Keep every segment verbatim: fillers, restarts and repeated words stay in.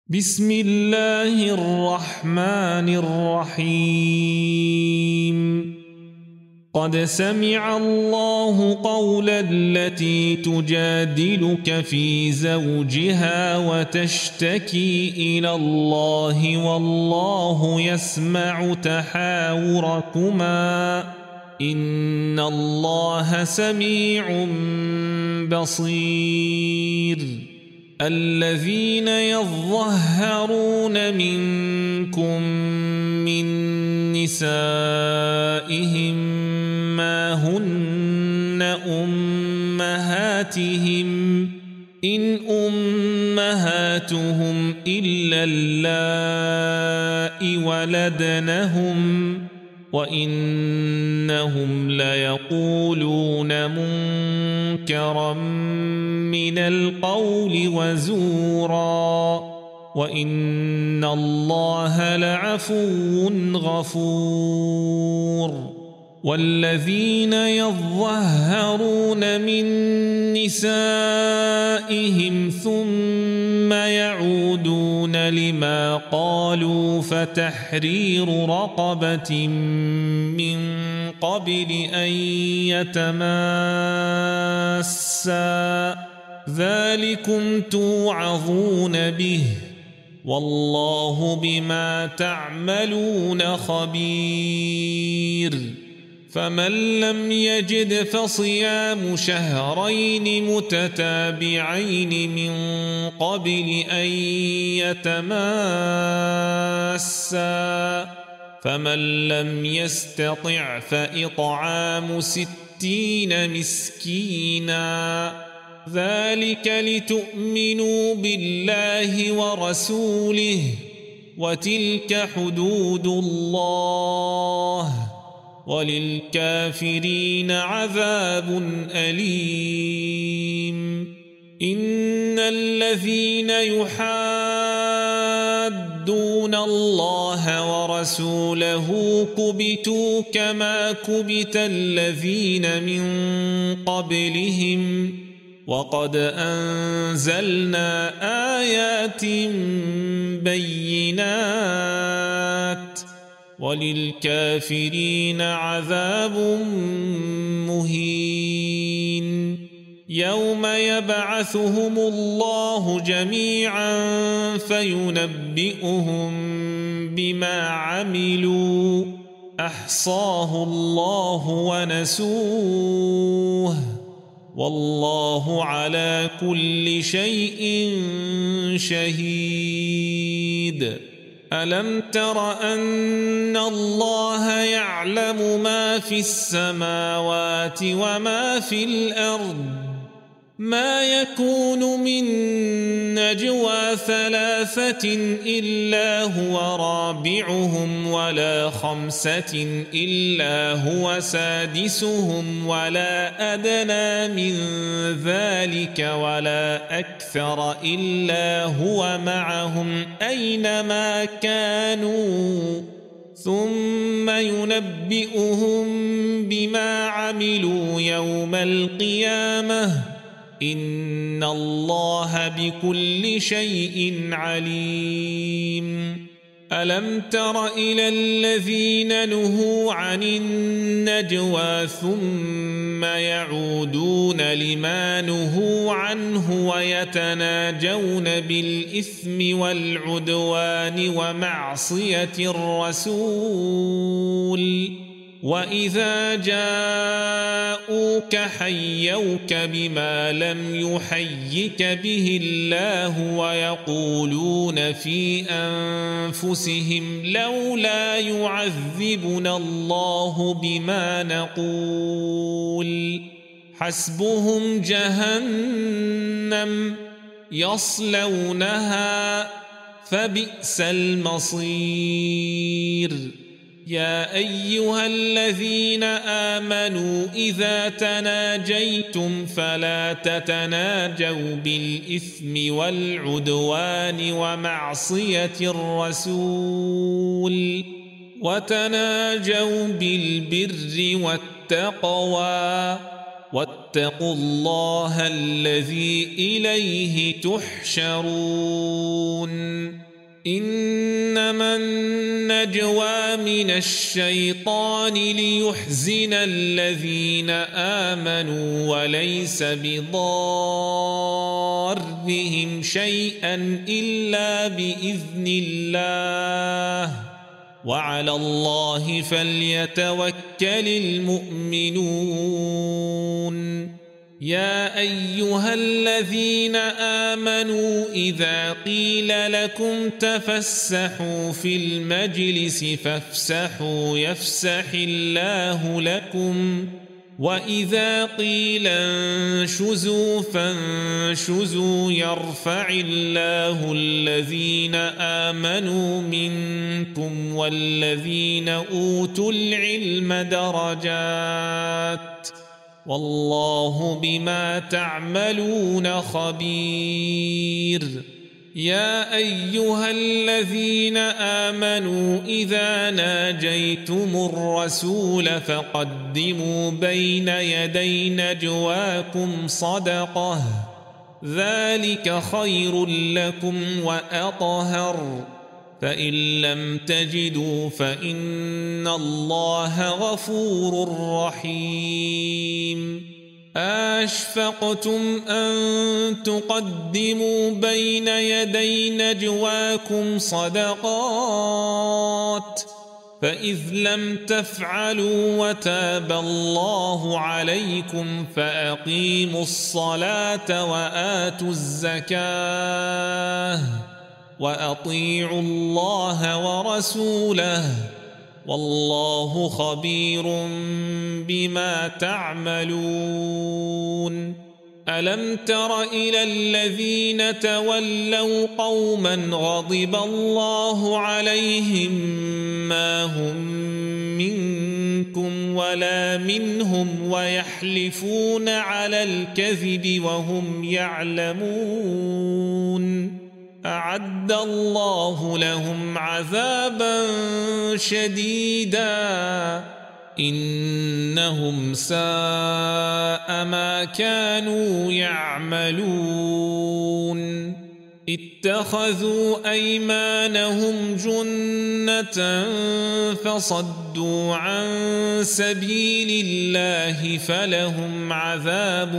بسم الله الرحمن الرحيم قد سمع الله قول التي تجادلك في زوجها وتشتكي إلى الله والله يسمع تحاوركما إن الله سميع بصير الذين يظهرون منكم من نسائهم ما هن أمهاتهم إن أمهاتهم إلا اللائي ولدنهم وإنهم ليقولون منكرا من القول وزورا وإن الله لعفو غفور والذين يظهرون من نسائهم ثم يعودون لما قالوا فتحرير رقبة من قبل أن يتماسا ذلكم توعظون به والله بما تعملون خبير فمن لم يجد فصيام شهرين متتابعين من قبل أن يتماسا فمن لم يستطع فإطعام ستين مسكينا ذلك لتؤمنوا بالله ورسوله وتلك حدود الله وللكافرين عذاب أليم إن الذين يحادون الله ورسوله كبتوا كما كبت الذين من قبلهم وقد أنزلنا آيات بينات وللكافرين عذاب مهين يوم يبعثهم الله جميعا فينبئهم بما عملوا أحصاه الله ونسوه والله على كل شيء شهيد ألم تر أن الله يعلم ما في السماوات وما في الأرض ما يكون من نجوى ثلاثة إلا هو رابعهم ولا خمسة إلا هو سادسهم ولا أدنى من ذلك ولا أكثر إلا هو معهم أينما كانوا ثم ينبئهم بما عملوا يوم القيامة إن الله بكل شيء عليم ألم تر إلى الذين نهوا عن النجوى ثم يعودون لما نهوا عنه ويتناجون بالإثم والعدوان ومعصية الرسول وإذا جاءوك حيوك بما لم يحيك به الله ويقولون في أنفسهم لولا يعذبنا الله بما نقول حسبهم جهنم يصلونها فبئس المصير يا أيها الذين آمنوا إذا تناجيتم فلا تتناجوا بالإثم والعدوان ومعصية الرسول وتناجوا بالبر والتقوى واتقوا الله الذي إليه تحشرون إنما النجوى من الشيطان ليحزن الذين آمنوا وليس بضارهم شيئا إلا بإذن الله وعلى الله فليتوكل المؤمنون. يا أيها الذين آمنوا إذا قيل لكم تفسحوا في المجلس فافسحوا يفسح الله لكم وإذا قيل انشزوا فانشزوا يرفع الله الذين آمنوا منكم والذين أوتوا العلم درجات والله بما تعملون خبير. يا أيها الذين آمنوا إذا ناجيتم الرسول فقدموا بين يدي نجواكم صدقة ذلك خير لكم وأطهر فإن لم تجدوا فإن الله غفور رحيم. أشفقتم أن تقدموا بين يدي نجواكم صدقات فإذ لم تفعلوا وتاب الله عليكم فأقيموا الصلاة وآتوا الزكاة وأطيعوا الله ورسوله والله خبير بما تعملون. ألم تر إلى الذين تولوا قوما غضب الله عليهم ما هم منكم ولا منهم ويحلفون على الكذب وهم يعلمون أعد الله لهم عذابا شديدا إنهم ساء ما كانوا يعملون. اتخذوا أيمانهم جنة فصدوا عن سبيل الله فلهم عذاب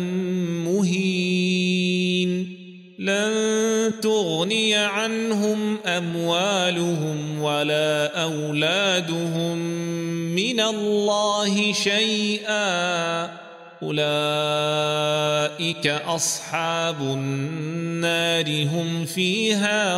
مهين. لن تغني عنهم أموالهم ولا أولادهم من الله شيئا أولئك أصحاب النار هم فيها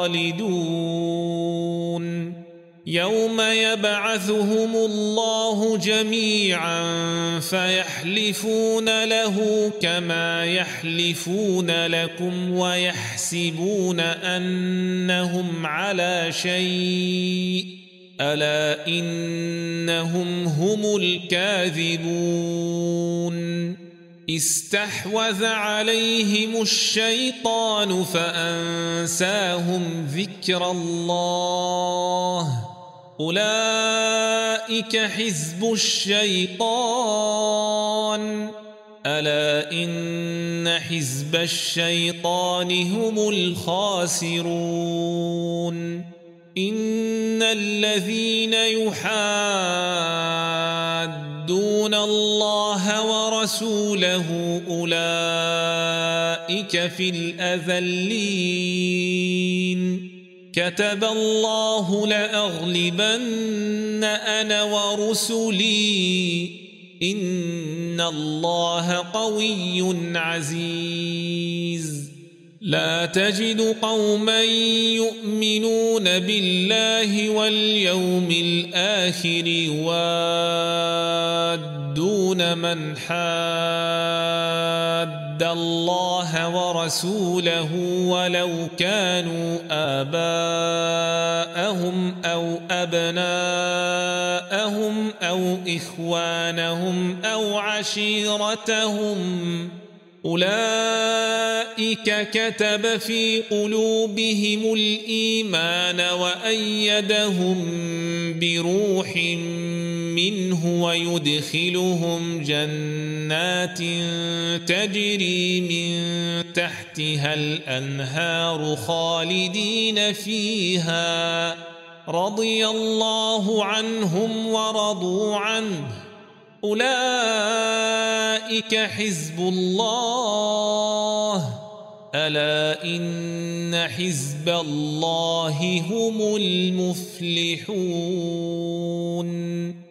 خالدون. يوم يبعثهم الله جميعا فيحلفون له كما يحلفون لكم ويحسبون أنهم على شيء ألا إنهم هم الكاذبون. استحوذ عليهم الشيطان فأنساهم ذكر الله أولئك حزب الشيطان ألا إن حزب الشيطان هم الخاسرون. إن الذين يحادون الله ورسوله أولئك في الأذلين. كتب الله لأغلبن أنا ورسلي إن الله قوي عزيز. لا تجد قوما يؤمنون بالله واليوم الآخر يوادون من حاد الله ورسوله ولو كانوا آباءهم أو أبناءهم أو إخوانهم أو عشيرتهم أولئك كتب في قلوبهم الإيمان وأيدهم بروح منه ويدخلهم جنات تجري من تحتها الأنهار خالدين فيها رضي الله عنهم ورضوا عنه أولئك حزب الله ألا إن حزب الله هم المفلحون.